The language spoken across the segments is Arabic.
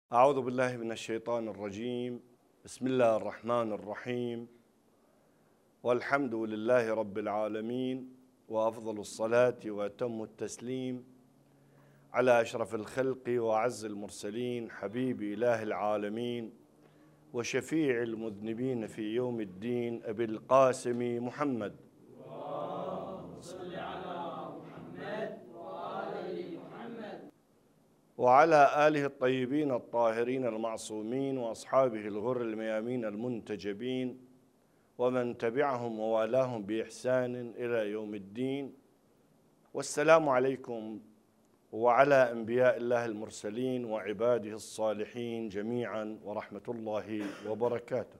أعوذ بالله من الشيطان الرجيم. بسم الله الرحمن الرحيم، والحمد لله رب العالمين، وأفضل الصلاة وأتم التسليم على أشرف الخلق وأعز المرسلين، حبيب إله العالمين وشفيع المذنبين في يوم الدين، أبي القاسم محمد. اللهم صل على محمد وآل محمد وعلى آله الطيبين الطاهرين المعصومين، وأصحابه الغر الميامين المنتجبين، ومن تبعهم ووالاهم بإحسان إلى يوم الدين. والسلام عليكم وعلى أنبياء الله المرسلين وعباده الصالحين جميعا، ورحمة الله وبركاته.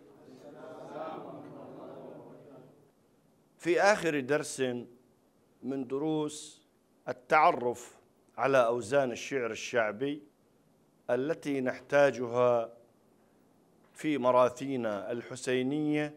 في آخر درس من دروس التعرف على أوزان الشعر الشعبي التي نحتاجها في مراثينا الحسينية،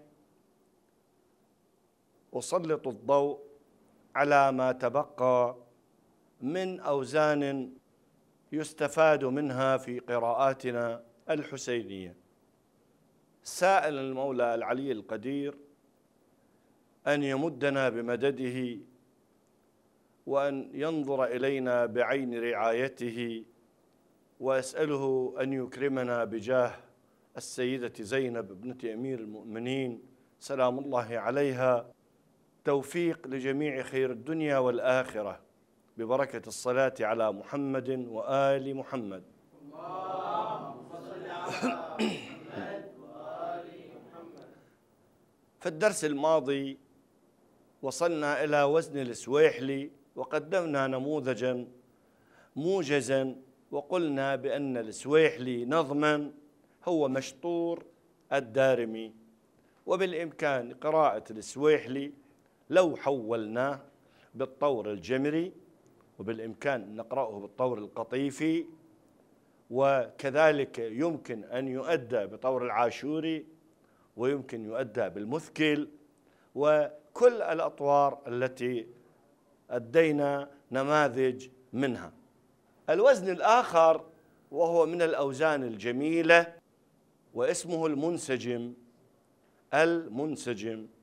أسلط الضوء على ما تبقى من أوزان يستفاد منها في قراءاتنا الحسينية، سائل المولى العلي القدير أن يمدنا بمدده، وأن ينظر إلينا بعين رعايته، وأسأله أن يكرمنا بجاه السيدة زينب ابنة أمير المؤمنين سلام الله عليها، توفيق لجميع خير الدنيا والآخرة ببركة الصلاة على محمد وآل محمد. اللهم صل على محمد وآل محمد. في الدرس الماضي وصلنا إلى وزن السويحلي، وقدمنا نموذجا موجزا، وقلنا بأن السويحلي نظما هو مشطور الدارمي، وبالإمكان قراءة السويحلي لو حولناه بالطور الجمري، وبالإمكان نقرأه بالطور القطيفي، وكذلك يمكن أن يؤدى بطور العاشوري، ويمكن يؤدى بالمثكل، وكل الأطوار التي أدينا نماذج منها. الوزن الآخر وهو من الأوزان الجميلة واسمه المنسجم. المنسجم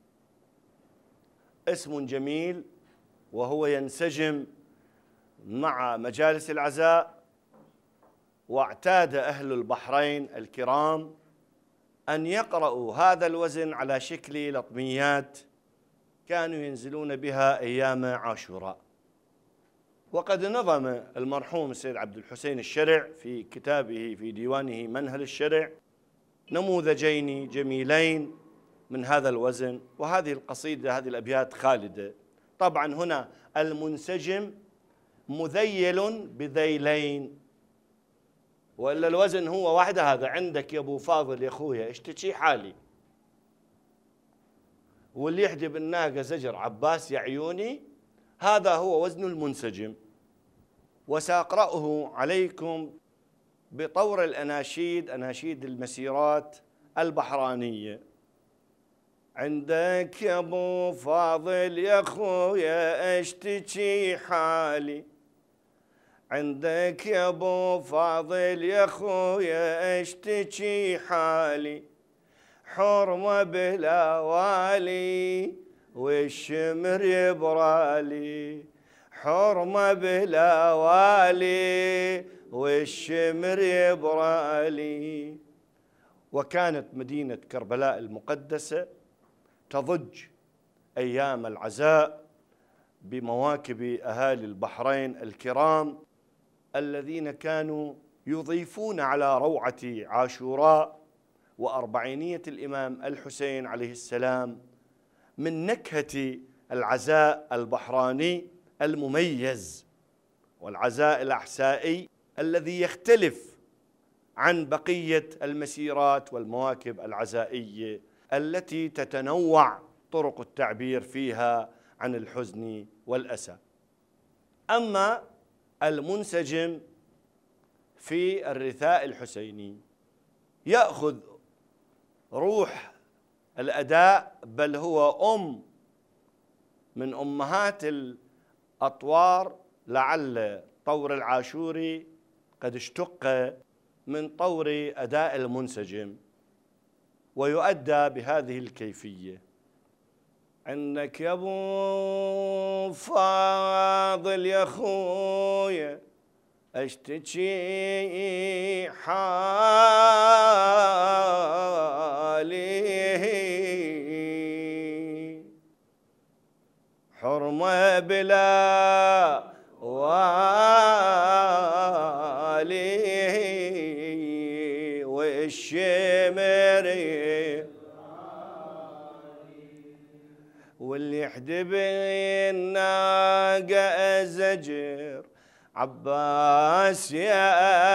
اسم جميل، وهو ينسجم مع مجالس العزاء، واعتاد أهل البحرين الكرام أن يقرأوا هذا الوزن على شكل لطميات كانوا ينزلون بها أيام عاشوراء. وقد نظم المرحوم السيد عبد الحسين الشرع في كتابه في ديوانه منهل الشرع نموذجين جميلين من هذا الوزن، وهذه القصيدة هذه الأبيات خالدة. طبعا هنا المنسجم مذيل بذيلين، وإلا الوزن هو واحدة. هذا عندك يا أبو فاضل يا أخويا اشتكي حالي، واللي يحجب الناقة زجر عباس يا عيوني، هذا هو وزن المنسجم. وسأقرأه عليكم بطور الأناشيد، أناشيد المسيرات البحرانية. عندك يا أبو فاضل يا أخويا اشتكي حالي، عندك يا أبو فاضل يا أخويا اشتكي حالي، حرمة بلا والي والشمر يبرالي، حرمة بلا والي والشمر يبرالي. وكانت مدينة كربلاء المقدسة تضج أيام العزاء بمواكب أهالي البحرين الكرام الذين كانوا يضيفون على روعة عاشوراء وأربعينية الإمام الحسين عليه السلام من نكهة العزاء البحراني المميز، والعزاء الأحسائي الذي يختلف عن بقية المسيرات والمواكب العزائية التي تتنوع طرق التعبير فيها عن الحزن والأسى. أما المنسجم في الرثاء الحسيني يأخذ روح الأداء، بل هو من أمهات الأطوار، لعل طور العاشوري قد اشتق من طور أداء المنسجم، ويؤدى بهذه الكيفية: عندك يا ابو فاضل يا خويا اشتكي حالي، حرمة بلا والي والشمري، واللي يحدب الناقة زجر عباس يا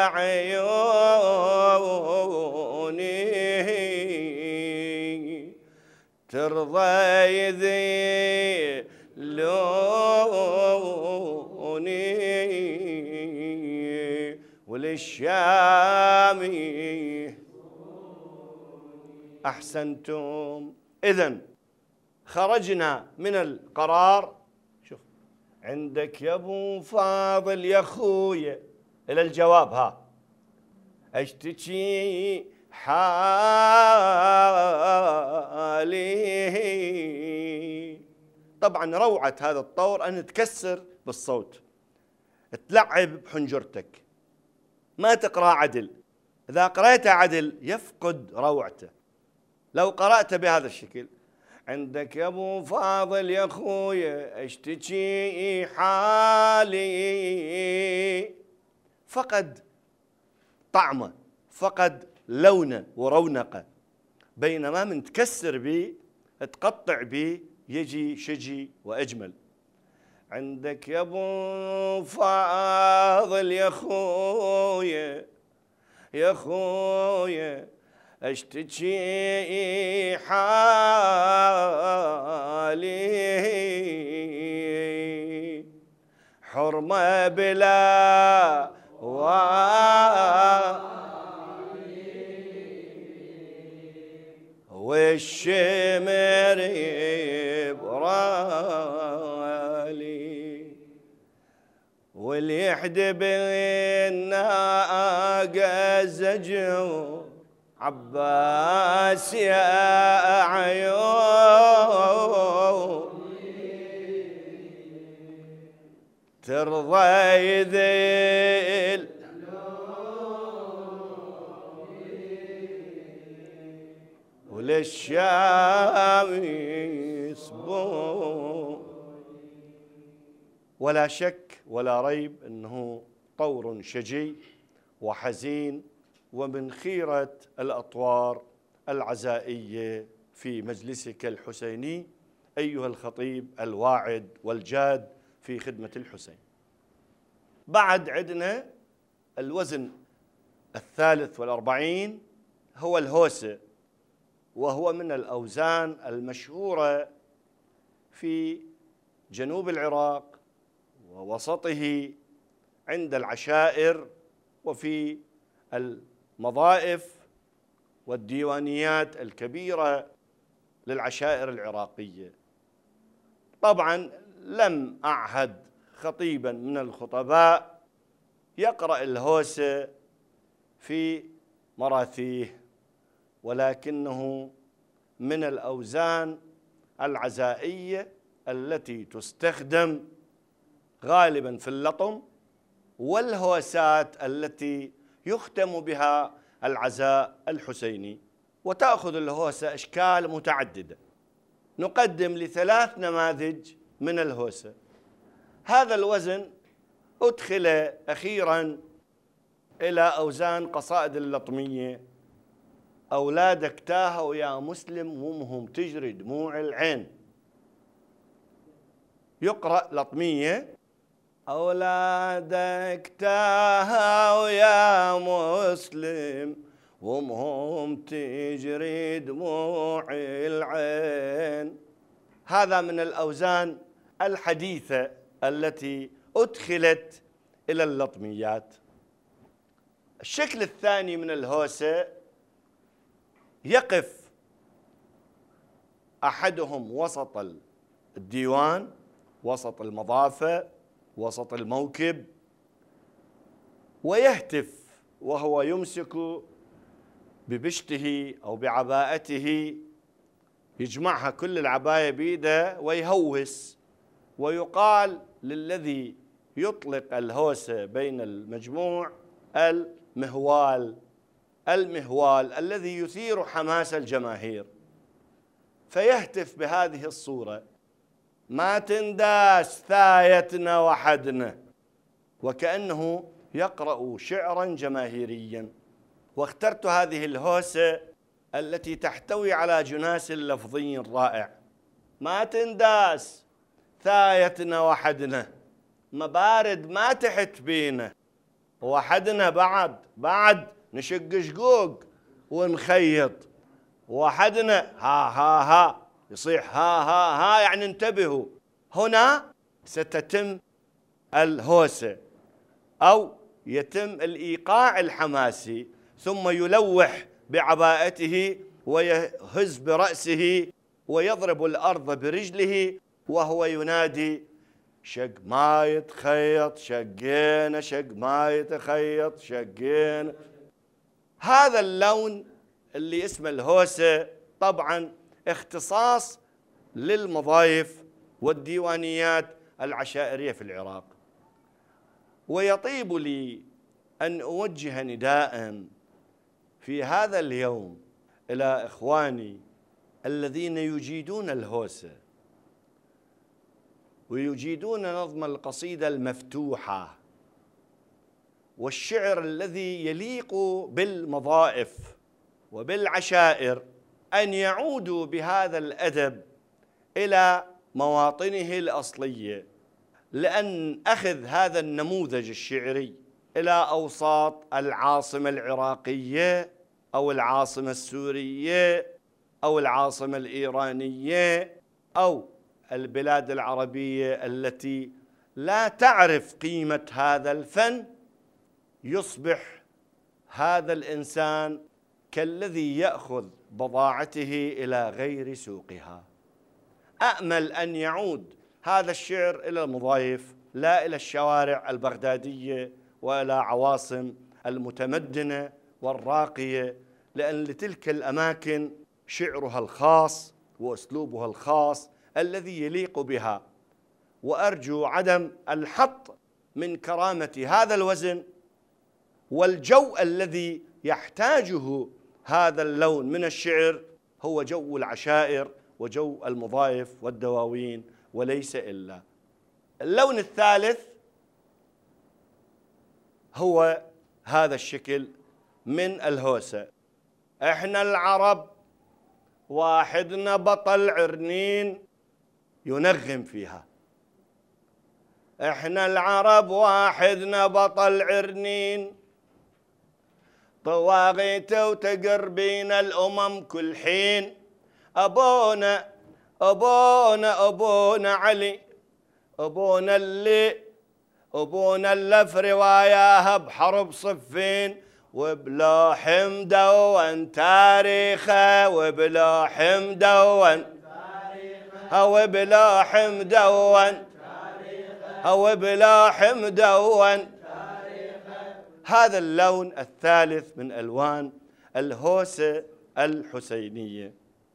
عيوني، ترضى يذلوني وللشامي أحسنتم. إذن خرجنا من القرار، شوف عندك يا ابو فاضل يا خويا الى الجواب، ها اشتكي حالي. طبعا روعة هذا الطور ان تكسر بالصوت، تلعب بحنجرتك، ما تقرأ عدل. اذا قرأتها عدل يفقد روعته. لو قرأت بهذا الشكل: عندك يا ابو فاضل يا خويا اشتكي حالي، فقد طعمه، فقد لونه ورونقه. بينما من تكسر به تقطع به يجي شجي واجمل. عندك يا ابو فاضل يا خويا يا خويا اشتكي حالي، حرمة بلا والشمر برالي، واللي يحدب الناقة زجر عباس يا عيوني، ترضى يذل وللشام يصبون. ولا شك ولا ريب أنه طور شجي وحزين، ومن خيرة الأطوار العزائية في مجلسك الحسيني أيها الخطيب الواعد والجاد في خدمة الحسين. بعد عندنا الوزن 43 هو الهوسة، وهو من الأوزان المشهورة في جنوب العراق ووسطه عند العشائر وفي المضائف والديوانيات الكبيرة للعشائر العراقية. طبعا لم أعهد خطيبا من الخطباء يقرأ الهوسة في مراثيه، ولكنه من الأوزان العزائية التي تستخدم غالبا في اللطم، والهوسات التي يختم بها العزاء الحسيني. وتأخذ الهوسة أشكال متعددة. نقدم ل3 نماذج من الهوسة. هذا الوزن أدخل أخيرا إلى أوزان قصائد اللطمية: أولادك تاهوا يا مسلم وامهم تجري دموع العين. يقرأ لطمية: أولادك تاهوا يا مسلم وامهم تجري دموع العين. هذا من الأوزان الحديثة التي أدخلت إلى اللطميات. الشكل الثاني من الهوسة يقف أحدهم وسط الديوان، وسط المضافة، وسط الموكب، ويهتف وهو يمسك ببشته أو بعباءته، يجمعها كل العباية بيده ويهوس، ويقال للذي يطلق الهوسة بين المجموع المهوال، المهوال الذي يثير حماس الجماهير، فيهتف بهذه الصورة: ما تنداس ثايتنا وحدنا، وكأنه يقرأ شعرا جماهيريا. واخترت هذه الهوسة التي تحتوي على جناس لفظي رائع: ما تنداس ثايتنا وحدنا، مبارد ما تحت بينا، وحدنا بعد نشق شقوق ونخيط، وحدنا ها ها ها يصيح ها ها ها، يعني انتبهوا، هنا ستتم الهوسة أو يتم الإيقاع الحماسي، ثم يلوح بعباءته ويهز برأسه ويضرب الأرض برجله وهو ينادي: شق ما يتخيط شقينا، شق ما يتخيط شقينا. هذا اللون اللي اسمه الهوسة طبعا اختصاص للمضايف والديوانيات العشائرية في العراق. ويطيب لي أن أوجه نداء في هذا اليوم إلى إخواني الذين يجيدون الهوسة ويجيدون نظم القصيدة المفتوحة والشعر الذي يليق بالمضائف وبالعشائر، أن يعودوا بهذا الأدب إلى مواطنه الأصلية، لأن أخذ هذا النموذج الشعري إلى أوساط العاصمة العراقية أو العاصمة السورية أو العاصمة الإيرانية أو البلاد العربية التي لا تعرف قيمة هذا الفن، يصبح هذا الإنسان كالذي يأخذ بضاعته إلى غير سوقها. أأمل أن يعود هذا الشعر إلى المضايف، لا إلى الشوارع البغدادية وإلى عواصم المتمدنة والراقية، لأن لتلك الأماكن شعرها الخاص وأسلوبها الخاص الذي يليق بها. وأرجو عدم الحط من كرامة هذا الوزن والجو الذي يحتاجه هذا اللون من الشعر، هو جو العشائر وجو المضايف والدواوين وليس إلا. اللون الثالث هو هذا الشكل من الهوسة: احنا العرب واحدنا بطل عرنين، ينغم فيها: احنا العرب واحدنا بطل عرنين، طواغيت وتقربين الأمم كل حين، أبونا أبونا أبونا علي، أبونا اللي في رواياها بحرب صفين، وبلوح مدون تاريخه، وبلوح مدون وبلوح مدون وبلوح مدون. هذا اللون الثالث من ألوان الهوسة الحسينية.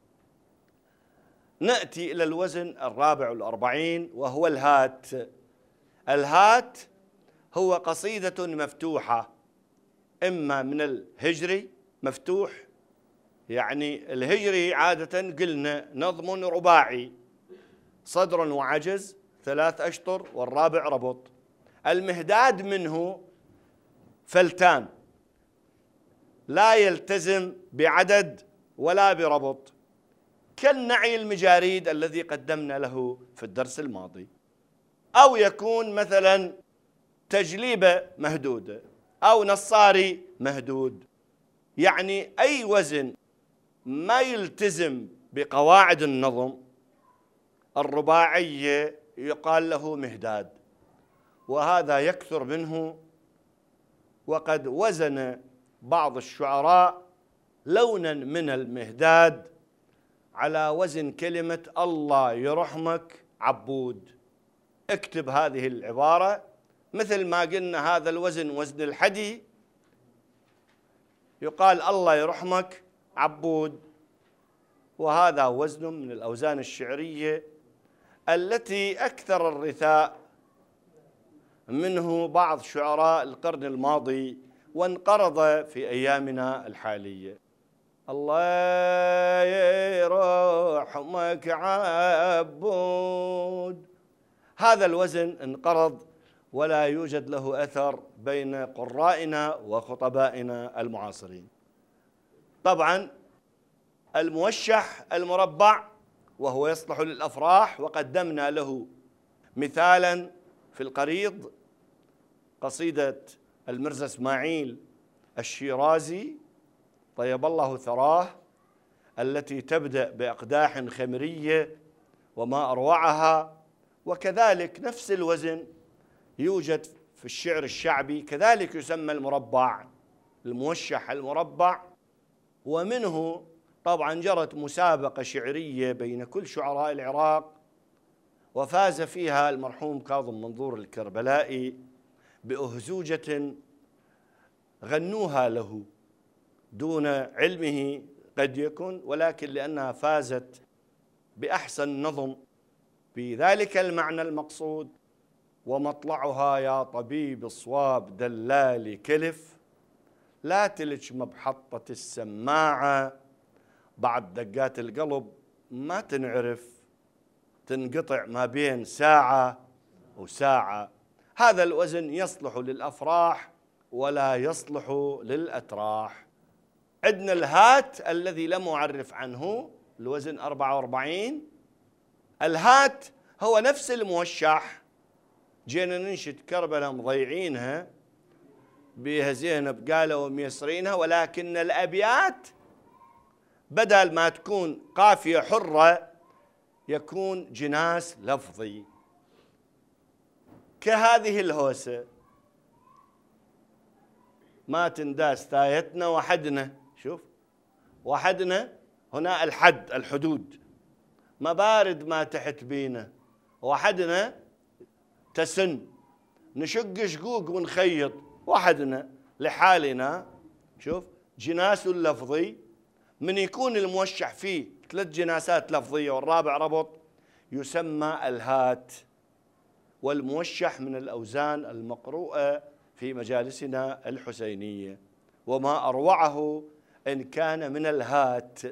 نأتي إلى الوزن الرابع والأربعين وهو الهات. الهات هو قصيدة مفتوحة، إما من الهجري مفتوح، يعني الهجري عادة قلنا نظم رباعي، صدر وعجز 3 أشطر والرابع ربط. المهداد منه فلتان، لا يلتزم بعدد ولا بربط، كالنعي المجاريد الذي قدمنا له في الدرس الماضي، أو يكون مثلا تجليبة مهدودة أو نصاري مهدود، يعني أي وزن ما يلتزم بقواعد النظم الرباعية يقال له مهداد، وهذا يكثر منه. وقد وزن بعض الشعراء لونا من المهداد على وزن كلمة الله يرحمك عبود. اكتب هذه العبارة، مثل ما قلنا هذا الوزن وزن الحدي، يقال الله يرحمك عبود، وهذا وزن من الأوزان الشعرية التي أكثر الرثاء منه بعض شعراء القرن الماضي وانقرض في أيامنا الحالية. الله يرحمك عبود، هذا الوزن انقرض ولا يوجد له أثر بين قرائنا وخطبائنا المعاصرين. طبعا الموشح المربع وهو يصلح للأفراح، وقدمنا له مثالا في القريض، قصيدة المرزا إسماعيل الشيرازي طيب الله ثراه، التي تبدأ بأقداح خمرية وما أروعها. وكذلك نفس الوزن يوجد في الشعر الشعبي، كذلك يسمى المربع، الموشح المربع. ومنه طبعا جرت مسابقة شعرية بين كل شعراء العراق، وفاز فيها المرحوم كاظم منظور الكربلائي بأهزوجة غنوها له دون علمه قد يكون، ولكن لأنها فازت بأحسن نظم بذلك المعنى المقصود: ومطلعها يا طبيب الصواب دلال كلف، لا تلج مبحطة السماعة، بعد دقات القلب ما تنعرف، تنقطع ما بين ساعة وساعة. هذا الوزن يصلح للأفراح ولا يصلح للأتراح. عندنا الهات الذي لم أعرف عنه، الوزن 44. الهات هو نفس الموشح، جينا ننشد كربلاء مضيعينها بيها زينب قالوا وميسرينها، ولكن الأبيات بدل ما تكون قافية حرة يكون جناس لفظي كهذه الهوسة: ما تنداس ثايتنا وحدنا. شوف، وحدنا هنا الحد، الحدود، مبارد ما تحت بينا، وحدنا تسن، نشق شقوق ونخيط وحدنا لحالنا. شوف، جناس لفظي، من يكون الموشح فيه 3 جناسات لفظية والرابع ربط يسمى الهات. والموشح من الأوزان المقروءة في مجالسنا الحسينية، وما أروعه إن كان من الهات.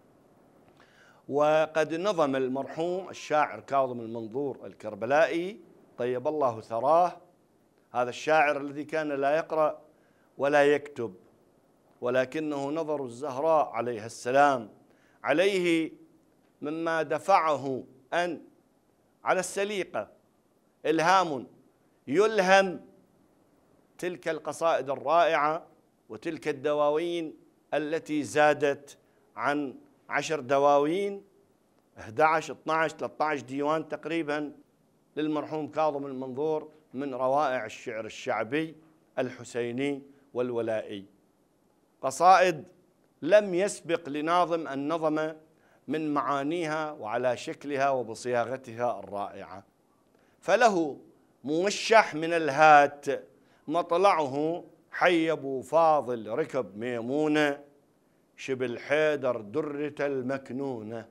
وقد نظم المرحوم الشاعر كاظم المنظور الكربلائي طيب الله ثراه، هذا الشاعر الذي كان لا يقرأ ولا يكتب، ولكنه نظر الزهراء عليها السلام عليه مما دفعه أن على السليقة إلهام يلهم تلك القصائد الرائعة وتلك الدواوين التي زادت عن 10 دواوين، 11 12 13 ديوان تقريبا للمرحوم كاظم المنظور من روائع الشعر الشعبي الحسيني والولائي، قصائد لم يسبق لناظم أن نظم من معانيها وعلى شكلها وبصياغتها الرائعة. فله موشح من الهات، مطلعه حي أبو فاضل ركب ميمونة، شبل حيدر درة المكنونة.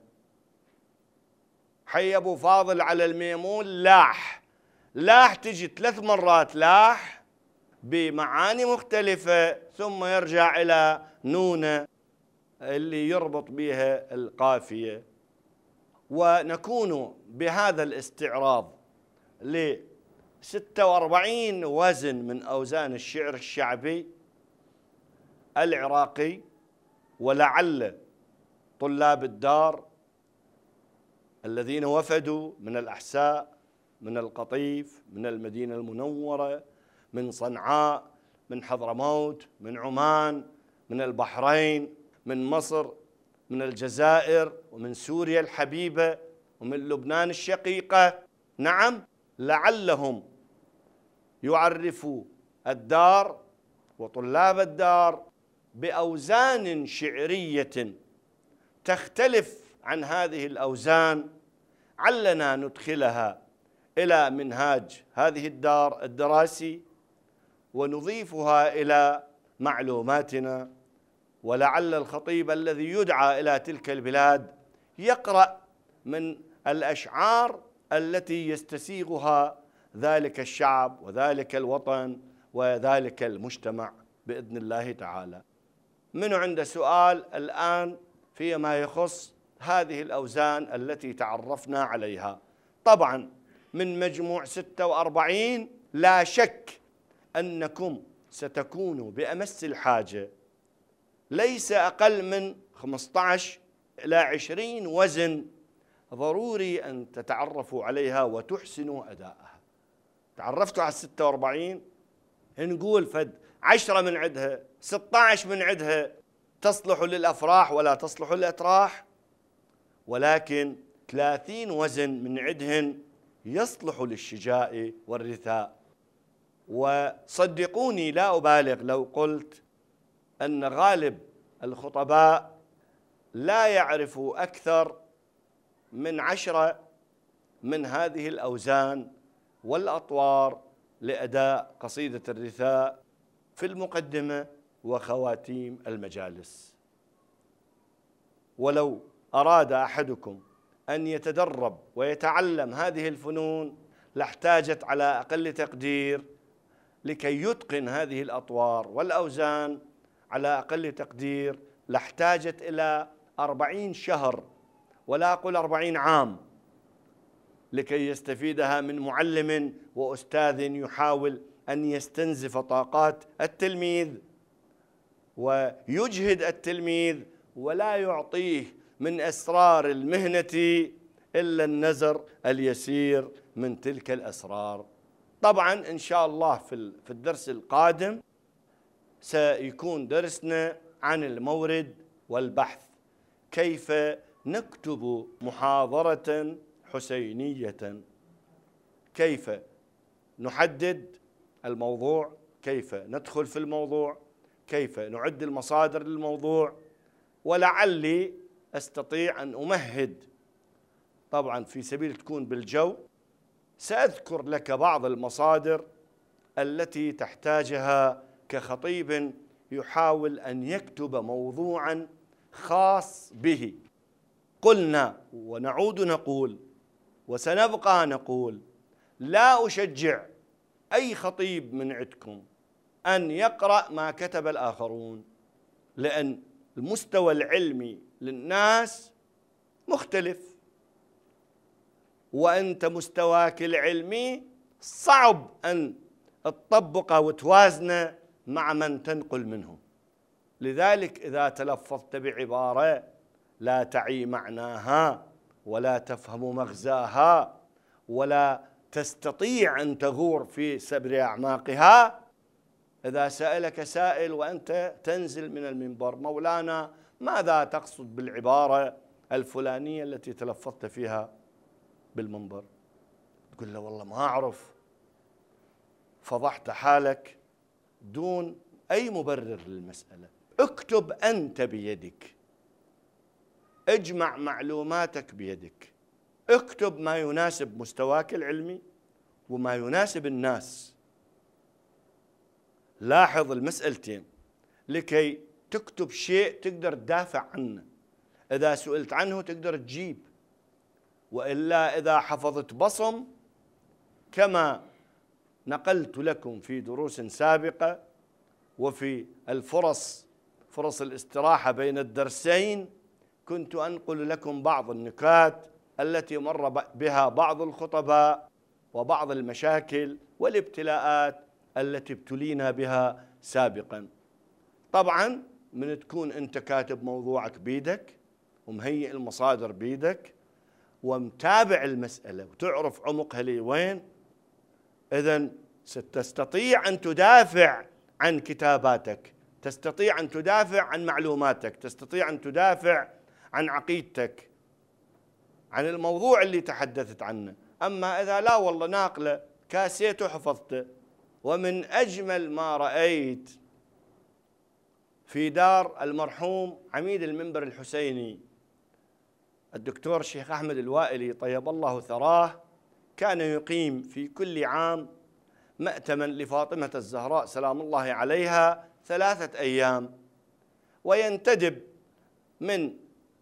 حي أبو فاضل على الميمون لاح تجي 3 مرات لاح بمعاني مختلفة، ثم يرجع إلى نونة اللي يربط بها القافية. ونكون بهذا الاستعراض ل 46 وزن من أوزان الشعر الشعبي العراقي. ولعل طلاب الدار الذين وفدوا من الأحساء، من القطيف، من المدينة المنورة، من صنعاء، من حضرموت، من عمان، من البحرين، من مصر، من الجزائر، ومن سوريا الحبيبة، ومن لبنان الشقيقة، نعم، لعلهم يعرفوا الدار وطلاب الدار بأوزان شعرية تختلف عن هذه الأوزان، علنا ندخلها إلى منهاج هذه الدار الدراسي ونضيفها إلى معلوماتنا ولعل الخطيب الذي يدعى إلى تلك البلاد يقرأ من الأشعار التي يستسيغها ذلك الشعب وذلك الوطن وذلك المجتمع بإذن الله تعالى. من عنده سؤال الآن فيما يخص هذه الأوزان التي تعرفنا عليها؟ طبعا من مجموع 46 لا شك أنكم ستكونوا بأمس الحاجة ليس أقل من 15 إلى 20 وزن ضروري أن تتعرفوا عليها وتحسنوا أداءها. تعرفتوا على 46 نقول فد 10 من عدها 16 من عدها تصلح للأفراح ولا تصلح للأتراح، ولكن 30 وزن من عدهن يصلح للشجاء والرثاء. وصدقوني لا أبالغ لو قلت أن غالب الخطباء لا يعرفوا أكثر من 10 من هذه الأوزان والأطوار لأداء قصيدة الرثاء في المقدمة وخواتيم المجالس. ولو أراد أحدكم أن يتدرب ويتعلم هذه الفنون لاحتاجت على أقل تقدير لكي يتقن هذه الأطوار والأوزان على أقل تقدير لاحتاجت إلى 40 شهر ولا أقول 40 عام لكي يستفيدها من معلم وأستاذ يحاول أن يستنزف طاقات التلميذ ويجهد التلميذ ولا يعطيه من أسرار المهنة إلا النزر اليسير من تلك الأسرار. طبعا إن شاء الله في الدرس القادم سيكون درسنا عن المورد والبحث، كيف نكتب محاضرة حسينية، كيف نحدد الموضوع، كيف ندخل في الموضوع، كيف نعد المصادر للموضوع. ولعلي أستطيع أن أمهد، طبعا في سبيل تكون بالجو، سأذكر لك بعض المصادر التي تحتاجها كخطيب يحاول أن يكتب موضوعا خاص به. قلنا ونعود نقول وسنبقى نقول لا أشجع أي خطيب من عندكم أن يقرأ ما كتب الآخرون، لأن المستوى العلمي للناس مختلف، وأنت مستواك العلمي صعب أن تطبقه وتوازنه مع من تنقل منه. لذلك إذا تلفظت بعبارة لا تعي معناها ولا تفهم مغزاها ولا تستطيع أن تغور في سبر أعماقها، إذا سألك سائل وأنت تنزل من المنبر: مولانا ماذا تقصد بالعبارة الفلانية التي تلفظت فيها بالمنبر؟ تقول له والله ما أعرف. فضحت حالك دون أي مبرر للمسألة. اكتب أنت بيدك، اجمع معلوماتك بيدك، اكتب ما يناسب مستواك العلمي وما يناسب الناس. لاحظ المسألتين لكي تكتب شيء تقدر تدافع عنه، إذا سئلت عنه تقدر تجيب، وإلا إذا حفظت بصم كما نقلت لكم في دروس سابقة وفي فرص الاستراحة بين الدرسين كنت أنقل لكم بعض النكات التي مر بها بعض الخطباء وبعض المشاكل والابتلاءات التي ابتلينا بها سابقا. طبعا من تكون أنت كاتب موضوعك بيدك ومهيئ المصادر بيدك ومتابع المسألة وتعرف عمقها لوين، إذن ستستطيع أن تدافع عن كتاباتك، تستطيع أن تدافع عن معلوماتك، تستطيع أن تدافع عن عقيدتك، عن الموضوع اللي تحدثت عنه. أما إذا لا والله ناقلة كاسيته حفظته. ومن أجمل ما رأيت في دار المرحوم عميد المنبر الحسيني الدكتور الشيخ أحمد الوائلي طيب الله ثراه، كان يقيم في كل عام مأتما لفاطمة الزهراء سلام الله عليها 3 أيام، وينتدب من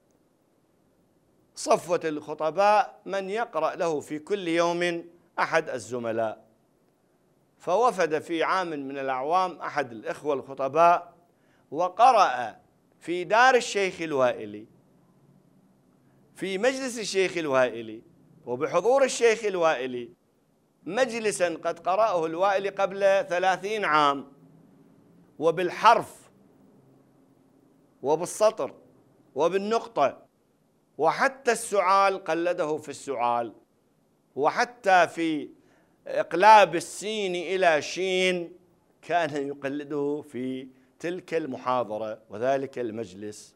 صفوة الخطباء من يقرأ له في كل يوم أحد الزملاء. فوفد في عام من الأعوام أحد الإخوة الخطباء وقرأ في دار الشيخ الوائلي في مجلس الشيخ الوائلي وبحضور الشيخ الوائلي مجلسا قد قرأه الوائلي قبل 30 عام، وبالحرف وبالسطر وبالنقطة، وحتى السعال قلده في السعال، وحتى في إقلاب السين إلى شين كان يقلده في تلك المحاضرة وذلك المجلس.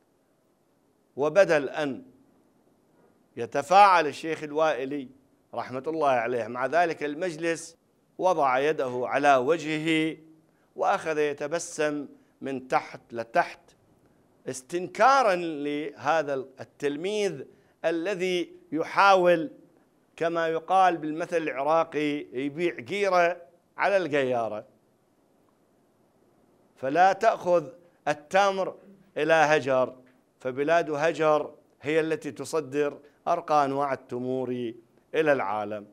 وبدل أن يتفاعل الشيخ الوائلي رحمة الله عليه مع ذلك المجلس، وضع يده على وجهه وأخذ يتبسم من تحت لتحت استنكارا لهذا التلميذ الذي يحاول كما يقال بالمثل العراقي يبيع قيرة على القيارة. فلا تأخذ التمر إلى هجر، فبلاد هجر هي التي تصدر أرقى أنواع التمور إلى العالم.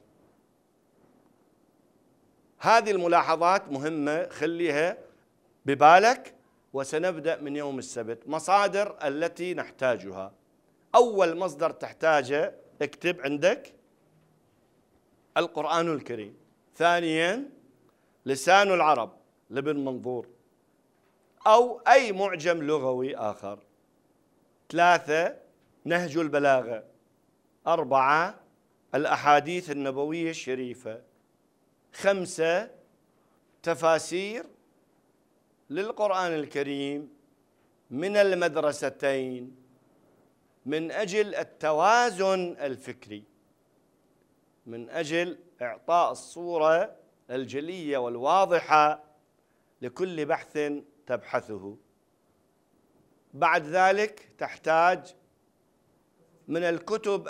هذه الملاحظات مهمة، خليها ببالك. وسنبدأ من يوم السبت. مصادر التي نحتاجها: أول مصدر تحتاجه اكتب عندك القرآن الكريم. ثانيا لسان العرب لابن منظور أو أي معجم لغوي آخر. 3 نهج البلاغة. 4 الأحاديث النبوية الشريفة. 5 تفاسير للقرآن الكريم من المدرستين من أجل التوازن الفكري، من أجل إعطاء الصورة الجلية والواضحة لكل بحث تبحثه. بعد ذلك تحتاج من الكتب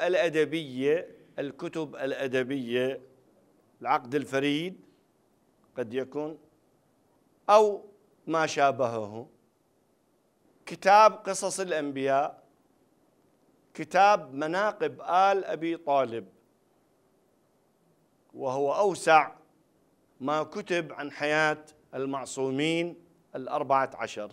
الأدبية العقد الفريد قد يكون أو ما شابهه، كتاب قصص الأنبياء، كتاب مناقب آل أبي طالب وهو أوسع ما كتب عن حياة المعصومين 14.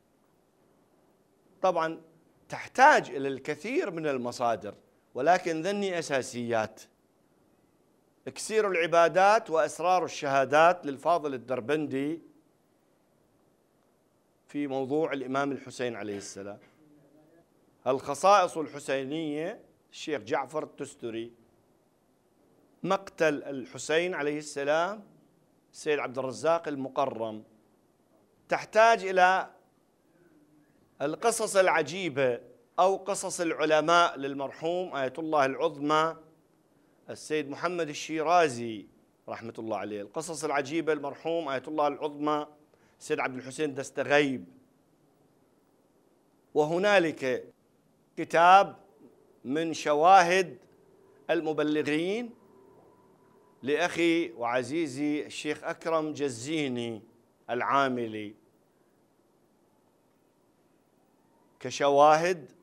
طبعا تحتاج إلى الكثير من المصادر، ولكن ذني أساسيات: إكسير العبادات وأسرار الشهادات للفاضل الدربندي في موضوع الإمام الحسين عليه السلام، الخصائص الحسينية الشيخ جعفر التستري، مقتل الحسين عليه السلام السيد عبد الرزاق المقرم. تحتاج إلى القصص العجيبة أو قصص العلماء للمرحوم آية الله العظمى السيد محمد الشيرازي رحمة الله عليه، القصص العجيبة المرحوم آية الله العظمى السيد عبد الحسين دستغيب. وهنالك كتاب من شواهد المبلغين لأخي وعزيزي الشيخ أكرم جزيني العاملي، كشواهد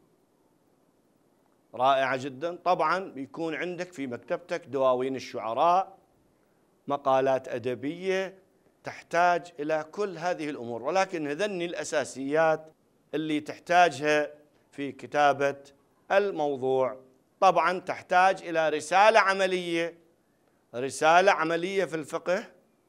رائعة جدا. طبعا بيكون عندك في مكتبتك دواوين الشعراء، مقالات أدبية، تحتاج إلى كل هذه الأمور، ولكن هذني الأساسيات اللي تحتاجها في كتابة الموضوع. طبعا تحتاج إلى رسالة عملية في الفقه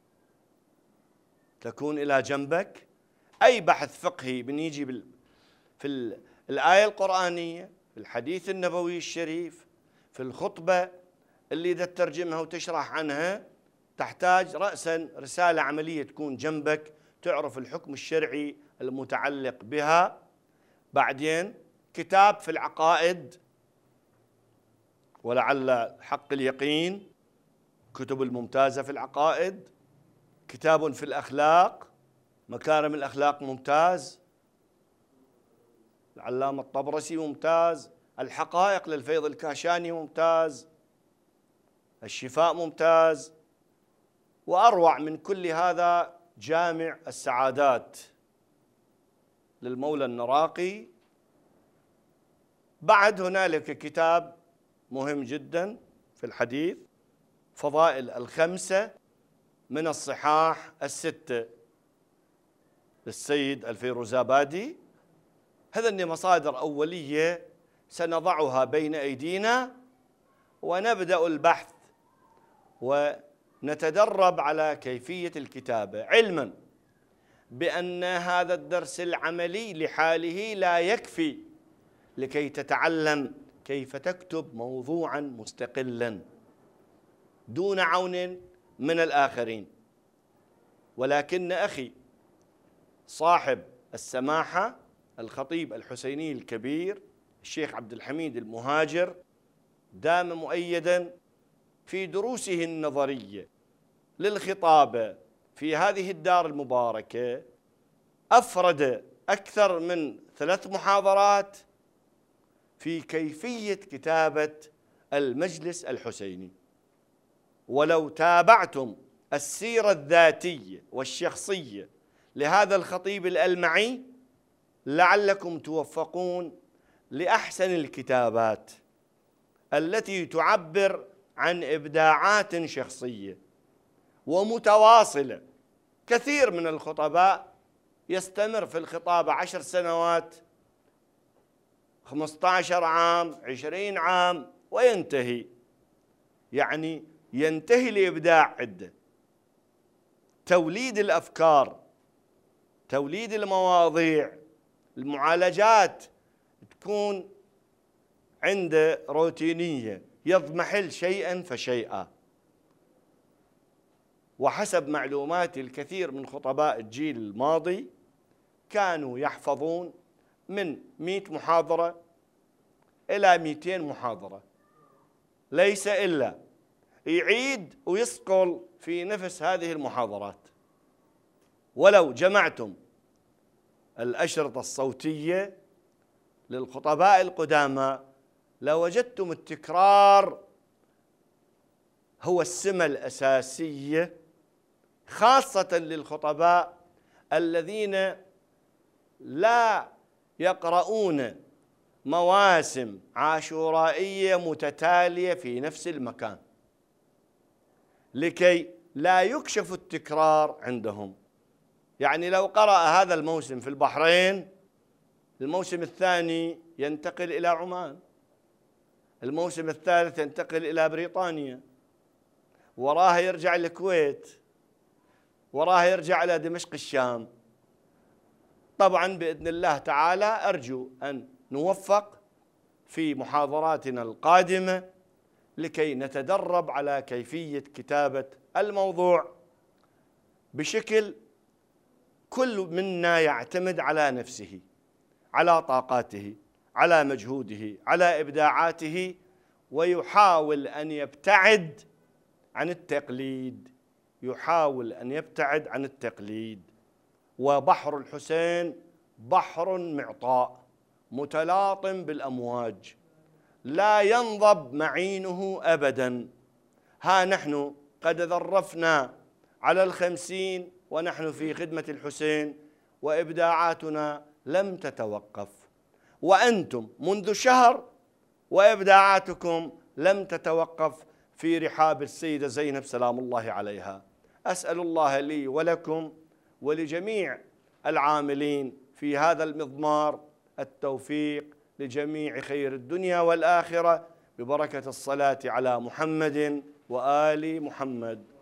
تكون إلى جنبك. أي بحث فقهي بنيجي في الآية القرآنية، في الحديث النبوي الشريف، في الخطبة اللي تترجمها وتشرح عنها، تحتاج رأسا رسالة عملية تكون جنبك تعرف الحكم الشرعي المتعلق بها. بعدين كتاب في العقائد ولعل حق اليقين، كتب الممتازة في العقائد. كتاب في الأخلاق، مكارم الأخلاق ممتاز، العلامة الطبرسي ممتاز، الحقائق للفيض الكاشاني ممتاز، الشفاء ممتاز. وأروع من كل هذا جامع السعادات للمولى النراقي. بعد هنالك كتاب مهم جدا في الحديث، فضائل الخمسة من الصحاح الستة للسيد الفيروزابادي. هذه مصادر أولية سنضعها بين أيدينا ونبدأ البحث ونتدرب على كيفية الكتابة، علما بأن هذا الدرس العملي لحاله لا يكفي لكي تتعلم كيف تكتب موضوعا مستقلا دون عون من الآخرين. ولكن أخي صاحب السماحة الخطيب الحسيني الكبير الشيخ عبد الحميد المهاجر دام مؤيدا في دروسه النظرية للخطابة في هذه الدار المباركة، أفرد أكثر من 3 محاضرات في كيفية كتابة المجلس الحسيني. ولو تابعتم السيرة الذاتية والشخصية لهذا الخطيب الألمعي لعلكم توفقون لأحسن الكتابات التي تعبر عن إبداعات شخصية ومتواصلة. كثير من الخطباء يستمر في الخطابة 10 سنوات، 15 عام، 20 عام وينتهي، يعني ينتهي الإبداع عنده. توليد الأفكار، توليد المواضيع، المعالجات تكون عنده روتينية، يضمحل شيئا فشيئا. وحسب معلوماتي الكثير من خطباء الجيل الماضي كانوا يحفظون من 100 محاضرة إلى 200 محاضرة، ليس إلا يعيد ويصقل في نفس هذه المحاضرات. ولو جمعتم الأشرطة الصوتية للخطباء القدامى لوجدتم التكرار هو السمة الأساسية، خاصة للخطباء الذين لا يقرؤون مواسم عاشورائية متتالية في نفس المكان، لكي لا يكشف التكرار عندهم. يعني لو قرأ هذا الموسم في البحرين، الموسم الثاني ينتقل إلى عمان، الموسم الثالث ينتقل إلى بريطانيا، وراها يرجع الكويت، وراها يرجع إلى دمشق الشام. طبعا بإذن الله تعالى أرجو أن نوفق في محاضراتنا القادمة لكي نتدرب على كيفية كتابة الموضوع بشكل كل منا يعتمد على نفسه، على طاقاته، على مجهوده، على إبداعاته، ويحاول أن يبتعد عن التقليد، يحاول أن يبتعد عن التقليد. وبحر الحسين بحر معطاء متلاطم بالأمواج لا ينضب معينه أبدا. ها نحن قد ذرفنا على 50 ونحن في خدمة الحسين وإبداعاتنا لم تتوقف، وأنتم منذ شهر وإبداعاتكم لم تتوقف في رحاب السيدة زينب سلام الله عليها. أسأل الله لي ولكم ولجميع العاملين في هذا المضمار التوفيق لجميع خير الدنيا والآخرة ببركة الصلاة على محمد وآل محمد.